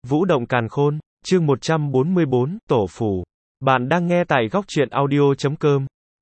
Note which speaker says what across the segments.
Speaker 1: Vũ động càn khôn, chương 144, Tổ phù. Bạn đang nghe tại góc truyện audio.com.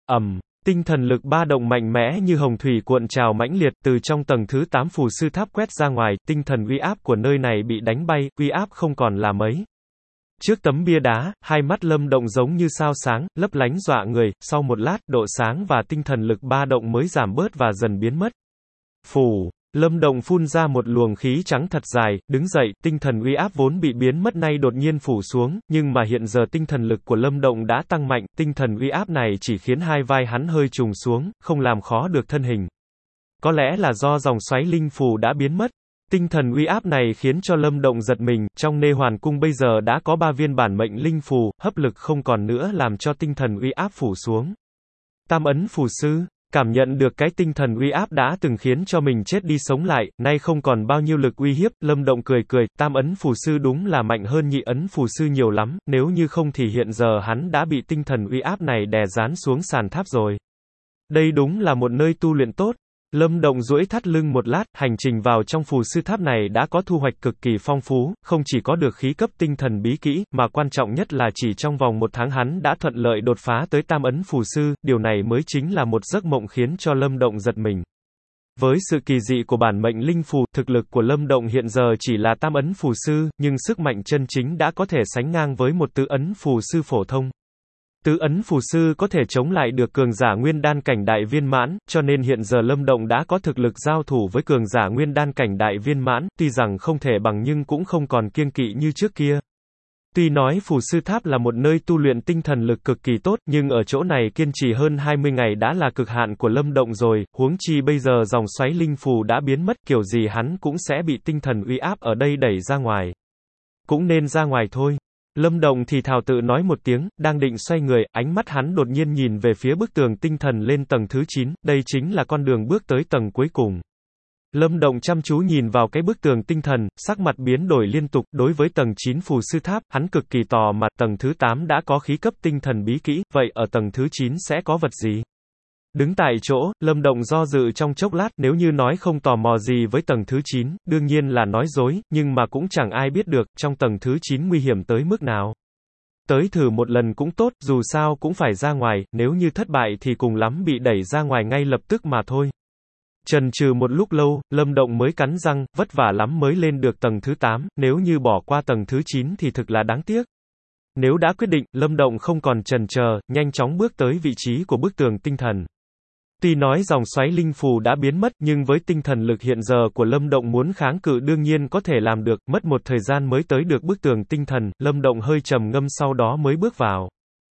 Speaker 1: Tinh thần lực ba động mạnh mẽ như hồng thủy cuộn trào mãnh liệt từ trong tầng thứ 8 phù sư tháp quét ra ngoài, tinh thần uy áp của nơi này bị đánh bay, uy áp không còn là mấy. Trước tấm bia đá, hai mắt Lâm Động giống như sao sáng, lấp lánh dọa người, sau một lát, độ sáng và tinh thần lực ba động mới giảm bớt và dần biến mất. Phù. Lâm Động phun ra một luồng khí trắng thật dài, đứng dậy, tinh thần uy áp vốn bị biến mất nay đột nhiên phủ xuống, nhưng mà hiện giờ tinh thần lực của Lâm Động đã tăng mạnh, tinh thần uy áp này chỉ khiến hai vai hắn hơi trùng xuống, không làm khó được thân hình. Có lẽ là do dòng xoáy linh phù đã biến mất. Tinh thần uy áp này khiến cho Lâm Động giật mình, trong Nê Hoàn Cung bây giờ đã có 3 viên bản mệnh linh phù, hấp lực không còn nữa làm cho tinh thần uy áp phủ xuống. Tam ấn phù sư. Cảm nhận được cái tinh thần uy áp đã từng khiến cho mình chết đi sống lại, nay không còn bao nhiêu lực uy hiếp, Lâm Động cười cười, tam ấn phù sư đúng là mạnh hơn nhị ấn phù sư nhiều lắm, nếu như không thì hiện giờ hắn đã bị tinh thần uy áp này đè dán xuống sàn tháp rồi. Đây đúng là một nơi tu luyện tốt. Lâm Động duỗi thắt lưng một lát, hành trình vào trong phù sư tháp này đã có thu hoạch cực kỳ phong phú, không chỉ có được khí cấp tinh thần bí kỹ, mà quan trọng nhất là chỉ trong vòng 1 tháng hắn đã thuận lợi đột phá tới tam ấn phù sư, điều này mới chính là một giấc mộng khiến cho Lâm Động giật mình. Với sự kỳ dị của bản mệnh linh phù, thực lực của Lâm Động hiện giờ chỉ là tam ấn phù sư, nhưng sức mạnh chân chính đã có thể sánh ngang với một tứ ấn phù sư phổ thông. Tứ ấn phù sư có thể chống lại được cường giả nguyên đan cảnh đại viên mãn, cho nên hiện giờ Lâm Động đã có thực lực giao thủ với cường giả nguyên đan cảnh đại viên mãn, tuy rằng không thể bằng nhưng cũng không còn kiêng kỵ như trước kia. Tuy nói phù sư tháp là một nơi tu luyện tinh thần lực cực kỳ tốt, nhưng ở chỗ này kiên trì hơn 20 ngày đã là cực hạn của Lâm Động rồi, huống chi bây giờ dòng xoáy linh phù đã biến mất, kiểu gì hắn cũng sẽ bị tinh thần uy áp ở đây đẩy ra ngoài. Cũng nên ra ngoài thôi. Lâm Động thì thào tự nói một tiếng, đang định xoay người, ánh mắt hắn đột nhiên nhìn về phía bức tường tinh thần lên tầng thứ 9, đây chính là con đường bước tới tầng cuối cùng. Lâm Động chăm chú nhìn vào cái bức tường tinh thần, sắc mặt biến đổi liên tục, đối với tầng 9 phù sư tháp, hắn cực kỳ tò mò, tầng thứ 8 đã có khí cấp tinh thần bí kỹ, vậy ở tầng thứ 9 sẽ có vật gì? Đứng tại chỗ, Lâm Động do dự trong chốc lát, nếu như nói không tò mò gì với tầng thứ 9, đương nhiên là nói dối, nhưng mà cũng chẳng ai biết được, trong tầng thứ 9 nguy hiểm tới mức nào. Tới thử một lần cũng tốt, dù sao cũng phải ra ngoài, nếu như thất bại thì cùng lắm bị đẩy ra ngoài ngay lập tức mà thôi. Chần chừ một lúc lâu, Lâm Động mới cắn răng, vất vả lắm mới lên được tầng thứ 8, nếu như bỏ qua tầng thứ 9 thì thực là đáng tiếc. Nếu đã quyết định, Lâm Động không còn chần chờ, nhanh chóng bước tới vị trí của bức tường tinh thần. Tuy nói dòng xoáy linh phù đã biến mất, nhưng với tinh thần lực hiện giờ của Lâm Động muốn kháng cự đương nhiên có thể làm được, mất một thời gian mới tới được bức tường tinh thần, Lâm Động hơi trầm ngâm sau đó mới bước vào.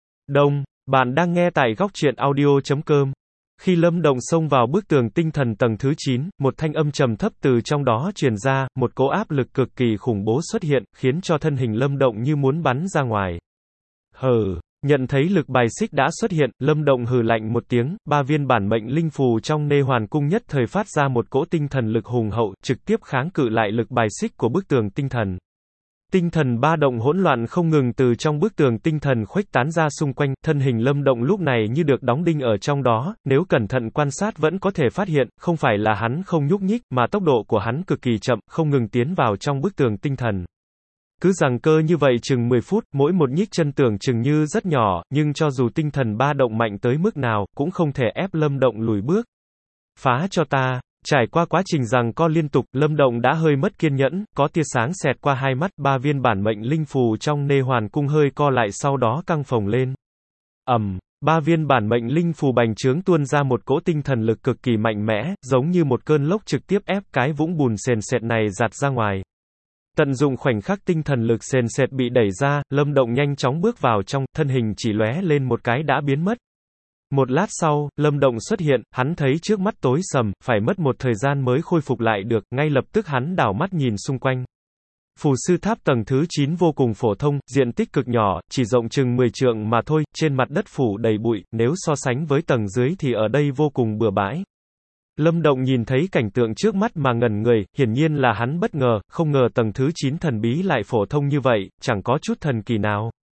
Speaker 1: Bạn đang nghe tại góc truyện audio.com. Khi Lâm Động xông vào bức tường tinh thần tầng thứ 9, một thanh âm trầm thấp từ trong đó truyền ra, một cỗ áp lực cực kỳ khủng bố xuất hiện, khiến cho thân hình Lâm Động như muốn bắn ra ngoài. Hừ. Nhận thấy lực bài xích đã xuất hiện, Lâm Động hừ lạnh một tiếng, 3 viên bản mệnh linh phù trong Nê Hoàn Cung nhất thời phát ra một cỗ tinh thần lực hùng hậu, trực tiếp kháng cự lại lực bài xích của bức tường tinh thần. Tinh thần ba động hỗn loạn không ngừng từ trong bức tường tinh thần khuếch tán ra xung quanh, thân hình Lâm Động lúc này như được đóng đinh ở trong đó, nếu cẩn thận quan sát vẫn có thể phát hiện, không phải là hắn không nhúc nhích, mà tốc độ của hắn cực kỳ chậm, không ngừng tiến vào trong bức tường tinh thần. Cứ giằng cơ như vậy chừng 10 phút, mỗi một nhích chân tưởng chừng như rất nhỏ, nhưng cho dù tinh thần ba động mạnh tới mức nào, cũng không thể ép Lâm Động lùi bước. Phá cho ta. Trải qua quá trình giằng co liên tục, Lâm Động đã hơi mất kiên nhẫn, có tia sáng xẹt qua hai mắt, 3 viên bản mệnh linh phù trong Nê Hoàn Cung hơi co lại sau đó căng phồng lên. 3 viên bản mệnh linh phù bành trướng tuôn ra một cỗ tinh thần lực cực kỳ mạnh mẽ, giống như một cơn lốc trực tiếp ép cái vũng bùn sền sệt này giạt ra ngoài. Tận dụng khoảnh khắc tinh thần lực sền sệt bị đẩy ra, Lâm Động nhanh chóng bước vào trong, thân hình chỉ lóe lên một cái đã biến mất. Một lát sau, Lâm Động xuất hiện, hắn thấy trước mắt tối sầm, phải mất một thời gian mới khôi phục lại được, ngay lập tức hắn đảo mắt nhìn xung quanh. Phù sư tháp tầng thứ 9 vô cùng phổ thông, diện tích cực nhỏ, chỉ rộng chừng 10 trượng mà thôi, trên mặt đất phủ đầy bụi, nếu so sánh với tầng dưới thì ở đây vô cùng bừa bãi. Lâm Động nhìn thấy cảnh tượng trước mắt mà ngẩn người, hiển nhiên là hắn bất ngờ, không ngờ tầng thứ 9 thần bí lại phổ thông như vậy, chẳng có chút thần kỳ nào.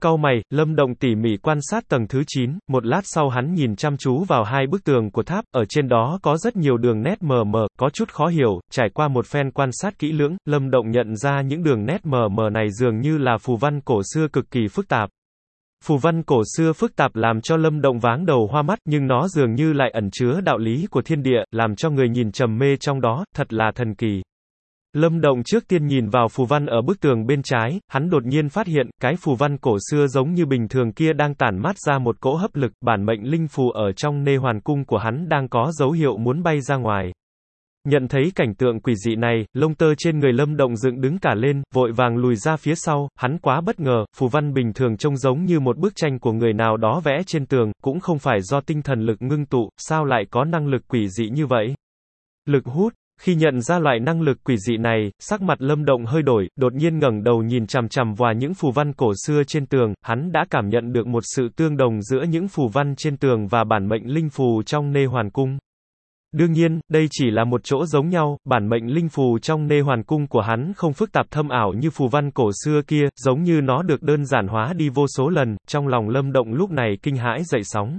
Speaker 1: Cau mày, Lâm Động tỉ mỉ quan sát tầng thứ 9, một lát sau hắn nhìn chăm chú vào hai bức tường của tháp, ở trên đó có rất nhiều đường nét mờ mờ, có chút khó hiểu, trải qua một phen quan sát kỹ lưỡng, Lâm Động nhận ra những đường nét mờ mờ này dường như là phù văn cổ xưa cực kỳ phức tạp. Phù văn cổ xưa phức tạp làm cho Lâm Động váng đầu hoa mắt, nhưng nó dường như lại ẩn chứa đạo lý của thiên địa, làm cho người nhìn trầm mê trong đó, thật là thần kỳ. Lâm Động trước tiên nhìn vào phù văn ở bức tường bên trái, hắn đột nhiên phát hiện, cái phù văn cổ xưa giống như bình thường kia đang tản mát ra một cỗ hấp lực, bản mệnh linh phù ở trong nê hoàn cung của hắn đang có dấu hiệu muốn bay ra ngoài. Nhận thấy cảnh tượng quỷ dị này, lông tơ trên người Lâm Động dựng đứng cả lên, vội vàng lùi ra phía sau, hắn quá bất ngờ, phù văn bình thường trông giống như một bức tranh của người nào đó vẽ trên tường, cũng không phải do tinh thần lực ngưng tụ, sao lại có năng lực quỷ dị như vậy? Lực hút. Khi nhận ra loại năng lực quỷ dị này, sắc mặt Lâm Động hơi đổi, đột nhiên ngẩng đầu nhìn chằm chằm vào những phù văn cổ xưa trên tường, hắn đã cảm nhận được một sự tương đồng giữa những phù văn trên tường và bản mệnh linh phù trong nê hoàn cung. Đương nhiên, đây chỉ là một chỗ giống nhau, bản mệnh linh phù trong nê hoàn cung của hắn không phức tạp thâm ảo như phù văn cổ xưa kia, giống như nó được đơn giản hóa đi vô số lần, trong lòng Lâm Động lúc này kinh hãi dậy sóng.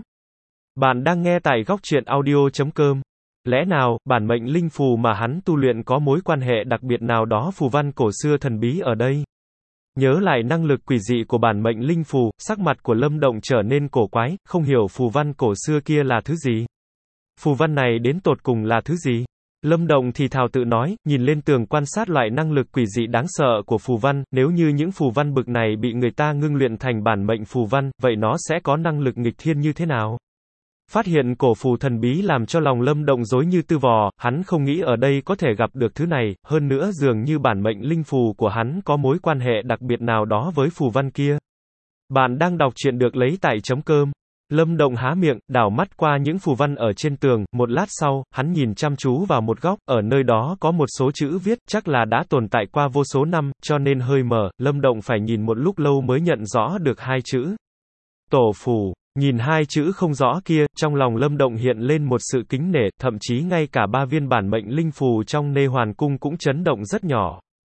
Speaker 1: Bạn đang nghe tại góc truyện audio.com. Lẽ nào, bản mệnh linh phù mà hắn tu luyện có mối quan hệ đặc biệt nào đó phù văn cổ xưa thần bí ở đây? Nhớ lại năng lực quỷ dị của bản mệnh linh phù, sắc mặt của Lâm Động trở nên cổ quái, không hiểu phù văn cổ xưa kia là thứ gì. Phù văn này đến tột cùng là thứ gì? Lâm Động thì thào tự nói, nhìn lên tường quan sát loại năng lực quỷ dị đáng sợ của phù văn, nếu như những phù văn bực này bị người ta ngưng luyện thành bản mệnh phù văn, vậy nó sẽ có năng lực nghịch thiên như thế nào? Phát hiện cổ phù thần bí làm cho lòng Lâm Động rối như tơ vò, hắn không nghĩ ở đây có thể gặp được thứ này, hơn nữa dường như bản mệnh linh phù của hắn có mối quan hệ đặc biệt nào đó với phù văn kia. Bạn đang đọc truyện được lấy tại .com. Lâm Động há miệng, đảo mắt qua những phù văn ở trên tường, một lát sau, hắn nhìn chăm chú vào một góc, ở nơi đó có một số chữ viết, chắc là đã tồn tại qua vô số năm, cho nên hơi mờ, Lâm Động phải nhìn một lúc lâu mới nhận rõ được hai chữ. Tổ phù. Nhìn hai chữ không rõ kia, trong lòng Lâm Động hiện lên một sự kính nể, thậm chí ngay cả ba viên bản mệnh linh phù trong nê hoàn cung cũng chấn động rất nhỏ.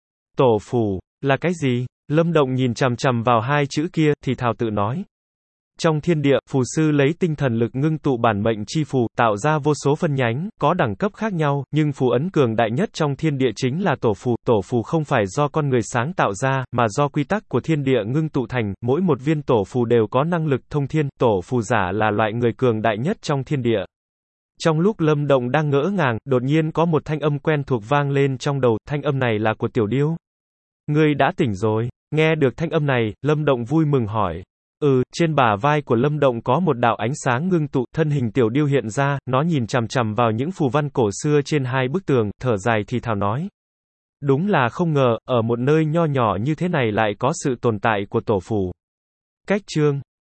Speaker 1: Tổ phù, là cái gì? Lâm Động nhìn chằm chằm vào hai chữ kia, thì thào tự nói. Trong thiên địa, phù sư lấy tinh thần lực ngưng tụ bản mệnh chi phù, tạo ra vô số phân nhánh, có đẳng cấp khác nhau, nhưng phù ấn cường đại nhất trong thiên địa chính là tổ phù. Tổ phù không phải do con người sáng tạo ra, mà do quy tắc của thiên địa ngưng tụ thành, mỗi một viên tổ phù đều có năng lực thông thiên, tổ phù giả là loại người cường đại nhất trong thiên địa. Trong lúc Lâm Động đang ngỡ ngàng, đột nhiên có một thanh âm quen thuộc vang lên trong đầu, thanh âm này là của Tiểu Điêu. Ngươi đã tỉnh rồi. Nghe được thanh âm này, Lâm Động vui mừng hỏi. Trên bả vai của Lâm Động có một đạo ánh sáng ngưng tụ, thân hình Tiểu Điêu hiện ra, nó nhìn chằm chằm vào những phù văn cổ xưa trên hai bức tường, thở dài thì thào nói. Đúng là không ngờ, ở một nơi nho nhỏ như thế này lại có sự tồn tại của tổ phù. Cách chương